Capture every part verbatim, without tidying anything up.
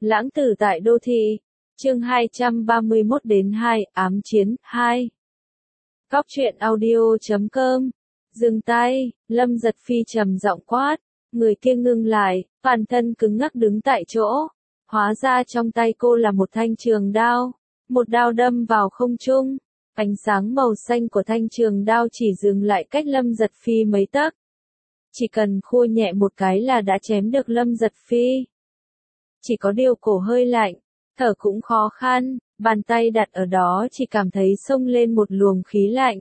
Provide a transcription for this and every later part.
Lãng tử tại đô thị. Chương hai trăm ba mươi mốt đến hai, ám chiến, hai. Góc truyện audio chấm com. Dừng tay, Lâm Giật Phi trầm giọng quát. Người kia ngưng lại, toàn thân cứng ngắc đứng tại chỗ. Hóa ra trong tay cô là một thanh trường đao. Một đao đâm vào không trung. Ánh sáng màu xanh của thanh trường đao chỉ dừng lại cách Lâm Giật Phi mấy tấc. Chỉ cần khua nhẹ một cái là đã chém được Lâm Giật Phi. Chỉ có điều cổ hơi lạnh, thở cũng khó khăn, bàn tay đặt ở đó chỉ cảm thấy xông lên một luồng khí lạnh.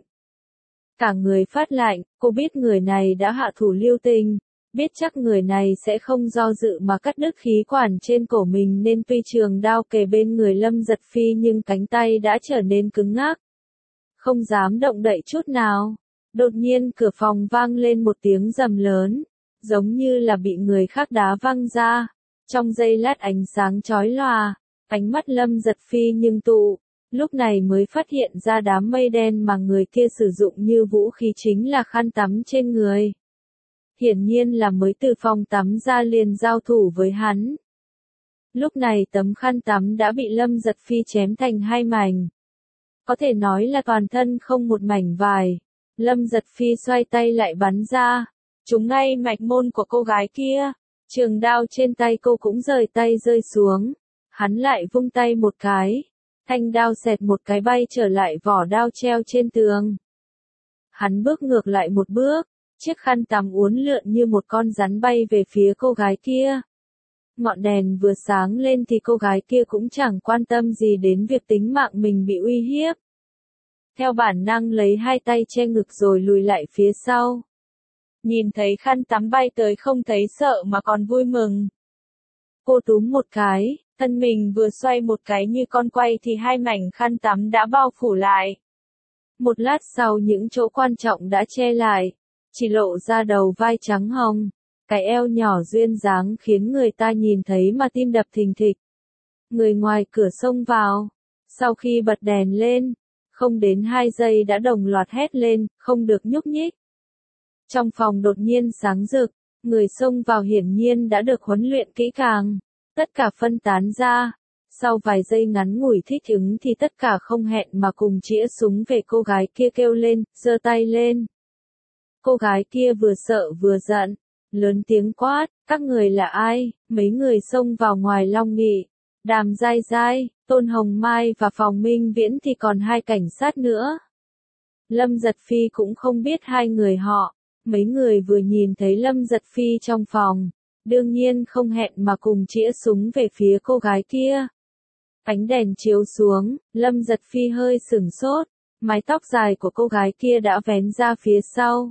Cả người phát lạnh, cô biết người này đã hạ thủ lưu tình, biết chắc người này sẽ không do dự mà cắt đứt khí quản trên cổ mình nên tuy trường đao kề bên người Lâm Giật Phi nhưng cánh tay đã trở nên cứng ngắc. Không dám động đậy chút nào. Đột nhiên cửa phòng vang lên một tiếng rầm lớn, giống như là bị người khác đá văng ra. Trong giây lát ánh sáng chói lòa, ánh mắt Lâm Giật Phi nhưng tụ, lúc này mới phát hiện ra đám mây đen mà người kia sử dụng như vũ khí chính là khăn tắm trên người. Hiển nhiên là mới từ phòng tắm ra liền giao thủ với hắn. Lúc này tấm khăn tắm đã bị Lâm Giật Phi chém thành hai mảnh. Có thể nói là toàn thân không một mảnh vải. Lâm Giật Phi xoay tay lại bắn ra, trúng ngay mạch môn của cô gái kia. Trường đao trên tay cô cũng rời tay rơi xuống. Hắn lại vung tay một cái. Thanh đao xẹt một cái bay trở lại vỏ đao treo trên tường. Hắn bước ngược lại một bước. Chiếc khăn tắm uốn lượn như một con rắn bay về phía cô gái kia. Ngọn đèn vừa sáng lên thì cô gái kia cũng chẳng quan tâm gì đến việc tính mạng mình bị uy hiếp. Theo bản năng lấy hai tay che ngực rồi lùi lại phía sau. Nhìn thấy khăn tắm bay tới không thấy sợ mà còn vui mừng. Cô túm một cái, thân mình vừa xoay một cái như con quay thì hai mảnh khăn tắm đã bao phủ lại. Một lát sau những chỗ quan trọng đã che lại, chỉ lộ ra đầu vai trắng hồng, cái eo nhỏ duyên dáng khiến người ta nhìn thấy mà tim đập thình thịch. Người ngoài cửa xông vào, sau khi bật đèn lên, không đến hai giây đã đồng loạt hét lên, không được nhúc nhích. Trong phòng đột nhiên sáng rực, người xông vào hiển nhiên đã được huấn luyện kỹ càng, tất cả phân tán ra, sau vài giây ngắn ngủi thích ứng thì tất cả không hẹn mà cùng chĩa súng về cô gái kia kêu lên, giơ tay lên. Cô gái kia vừa sợ vừa giận, lớn tiếng quát, các người là ai? Mấy người xông vào ngoài Long Nghị, Đàm Giai Giai, Tôn Hồng Mai và Phòng Minh Viễn thì còn hai cảnh sát nữa. Lâm Giật Phi cũng không biết hai người họ. Mấy người vừa nhìn thấy Lâm Giật Phi trong phòng, đương nhiên không hẹn mà cùng chĩa súng về phía cô gái kia. Ánh đèn chiếu xuống, Lâm Giật Phi hơi sửng sốt, mái tóc dài của cô gái kia đã vén ra phía sau.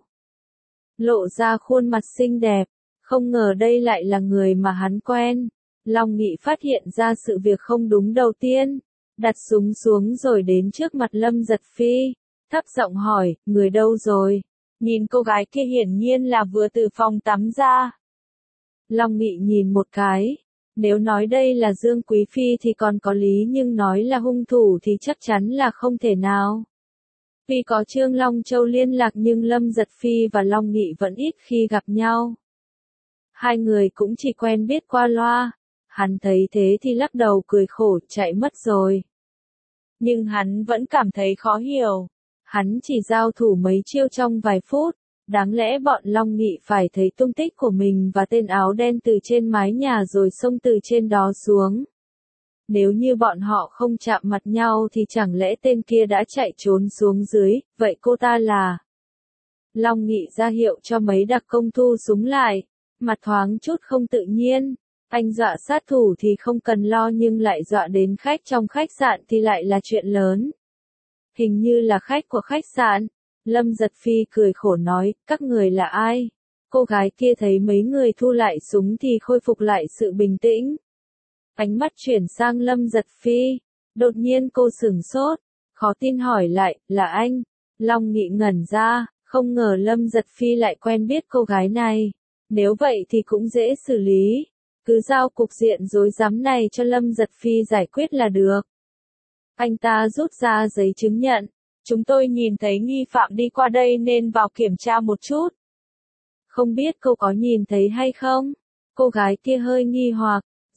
Lộ ra khuôn mặt xinh đẹp, không ngờ đây lại là người mà hắn quen. Long Nghị phát hiện ra sự việc không đúng đầu tiên, đặt súng xuống rồi đến trước mặt Lâm Giật Phi, thấp giọng hỏi, người đâu rồi? Nhìn cô gái kia hiển nhiên là vừa từ phòng tắm ra. Long Nghị nhìn một cái, nếu nói đây là Dương Quý Phi thì còn có lý nhưng nói là hung thủ thì chắc chắn là không thể nào. Tuy có Trương Long Châu liên lạc nhưng Lâm Giật Phi và Long Nghị vẫn ít khi gặp nhau. Hai người cũng chỉ quen biết qua loa, hắn thấy thế thì lắc đầu cười khổ chạy mất rồi. Nhưng hắn vẫn cảm thấy khó hiểu. Hắn chỉ giao thủ mấy chiêu trong vài phút, đáng lẽ bọn Long Nghị phải thấy tung tích của mình và tên áo đen từ trên mái nhà rồi xông từ trên đó xuống. Nếu như bọn họ không chạm mặt nhau thì chẳng lẽ tên kia đã chạy trốn xuống dưới, vậy cô ta là... Long Nghị ra hiệu cho mấy đặc công thu súng lại, mặt thoáng chút không tự nhiên. Anh dọa sát thủ thì không cần lo nhưng lại dọa đến khách trong khách sạn thì lại là chuyện lớn. Hình như là khách của khách sạn. Lâm Giật Phi cười khổ nói, các người là ai? Cô gái kia thấy mấy người thu lại súng thì khôi phục lại sự bình tĩnh. Ánh mắt chuyển sang Lâm Giật Phi. Đột nhiên cô sửng sốt, khó tin hỏi lại, là anh? Long Nghị ngẩn ra, không ngờ Lâm Giật Phi lại quen biết cô gái này. Nếu vậy thì cũng dễ xử lý. Cứ giao cục diện rối rắm này cho Lâm Giật Phi giải quyết là được. Anh ta rút ra giấy chứng nhận. Chúng tôi nhìn thấy nghi phạm đi qua đây nên vào kiểm tra một chút. Không biết cô có nhìn thấy hay không? Cô gái kia hơi nghi hoặc,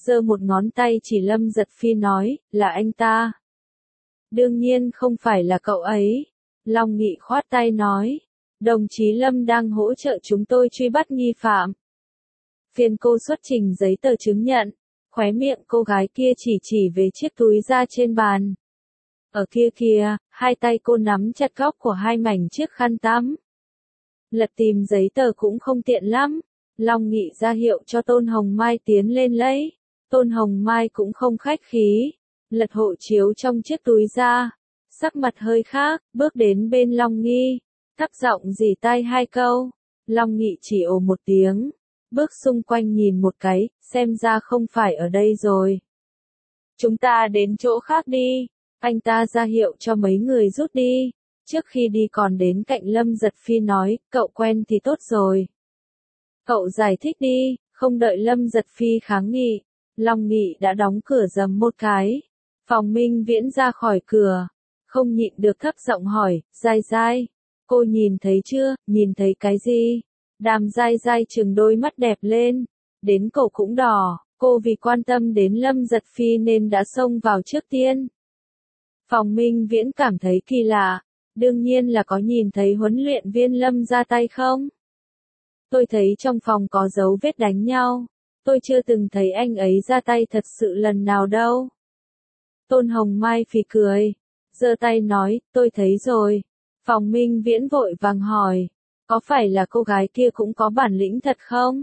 giơ một ngón tay chỉ Lâm Giật Phi nói, là anh ta. Đương nhiên không phải là cậu ấy. Long Nghị khoát tay nói, đồng chí Lâm đang hỗ trợ chúng tôi truy bắt nghi phạm. Phiền cô xuất trình giấy tờ chứng nhận. Khóe miệng cô gái kia chỉ chỉ về chiếc túi da trên bàn. Ở kia kìa, hai tay cô nắm chặt góc của hai mảnh chiếc khăn tắm. Lật tìm giấy tờ cũng không tiện lắm. Long Nghị ra hiệu cho Tôn Hồng Mai tiến lên lấy. Tôn Hồng Mai cũng không khách khí. Lật hộ chiếu trong chiếc túi da. Sắc mặt hơi khác, bước đến bên Long Nghi. Thấp giọng rỉ tai hai câu. Long Nghị chỉ ồ một tiếng. Bước xung quanh nhìn một cái, xem ra không phải ở đây rồi. Chúng ta đến chỗ khác đi. Anh ta ra hiệu cho mấy người rút đi. Trước khi đi còn đến cạnh Lâm Giật Phi nói, cậu quen thì tốt rồi. Cậu giải thích đi, không đợi Lâm Giật Phi kháng nghị. Long Nghị đã đóng cửa rầm một cái. Phòng Minh Viễn ra khỏi cửa. Không nhịn được thấp giọng hỏi, Giai Giai. Cô nhìn thấy chưa, nhìn thấy cái gì? Đàm Giai Giai trừng đôi mắt đẹp lên. Đến cổ cũng đỏ, cô vì quan tâm đến Lâm Giật Phi nên đã xông vào trước tiên. Phòng Minh Viễn cảm thấy kỳ lạ. Đương nhiên là có nhìn thấy huấn luyện viên Lâm ra tay không? Tôi thấy trong phòng có dấu vết đánh nhau. Tôi chưa từng thấy anh ấy ra tay thật sự lần nào đâu. Tôn Hồng Mai phì cười. Giơ tay nói, tôi thấy rồi. Phòng Minh Viễn vội vàng hỏi. Có phải là cô gái kia cũng có bản lĩnh thật không?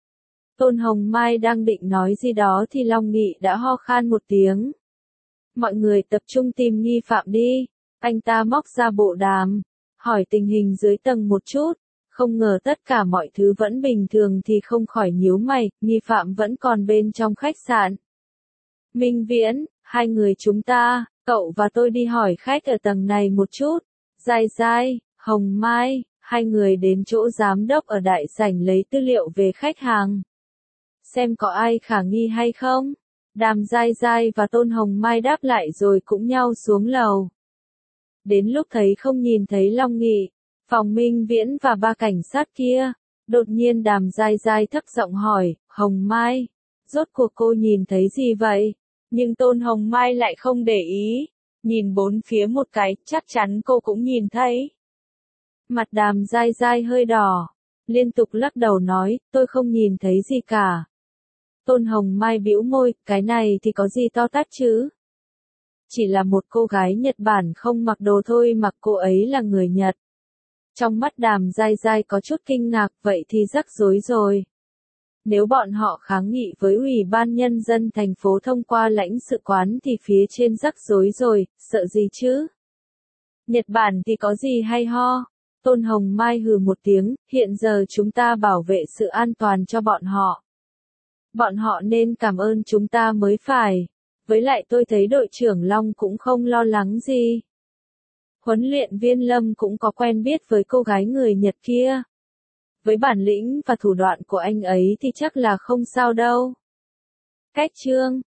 Tôn Hồng Mai đang định nói gì đó thì Long Nghị đã ho khan một tiếng. Mọi người tập trung tìm nghi phạm đi. Anh ta móc ra bộ đàm. Hỏi tình hình dưới tầng một chút. Không ngờ tất cả mọi thứ vẫn bình thường thì không khỏi nhíu mày, nghi phạm vẫn còn bên trong khách sạn. Minh Viễn, hai người chúng ta, cậu và tôi đi hỏi khách ở tầng này một chút. Giai Giai, Hồng Mai, hai người đến chỗ giám đốc ở đại sảnh lấy tư liệu về khách hàng. Xem có ai khả nghi hay không? Đàm Giai Giai và Tôn Hồng Mai đáp lại rồi cũng nhau xuống lầu. Đến lúc thấy không nhìn thấy Long Nghị, Phòng Minh Viễn và ba cảnh sát kia, đột nhiên Đàm Giai Giai thấp giọng hỏi, Hồng Mai, rốt cuộc cô nhìn thấy gì vậy? Nhưng Tôn Hồng Mai lại không để ý, nhìn bốn phía một cái, chắc chắn cô cũng nhìn thấy. Mặt Đàm Giai Giai hơi đỏ, liên tục lắc đầu nói, tôi không nhìn thấy gì cả. Tôn Hồng Mai bĩu môi, cái này thì có gì to tát chứ? Chỉ là một cô gái Nhật Bản không mặc đồ thôi mà cô ấy là người Nhật. Trong mắt Đàm Giai Giai có chút kinh ngạc, vậy thì rắc rối rồi. Nếu bọn họ kháng nghị với Ủy ban Nhân dân thành phố thông qua lãnh sự quán thì phía trên rắc rối rồi, sợ gì chứ? Nhật Bản thì có gì hay ho? Tôn Hồng Mai hừ một tiếng, hiện giờ chúng ta bảo vệ sự an toàn cho bọn họ. Bọn họ nên cảm ơn chúng ta mới phải. Với lại tôi thấy đội trưởng Long cũng không lo lắng gì. Huấn luyện viên Lâm cũng có quen biết với cô gái người Nhật kia. Với bản lĩnh và thủ đoạn của anh ấy thì chắc là không sao đâu. Cách chương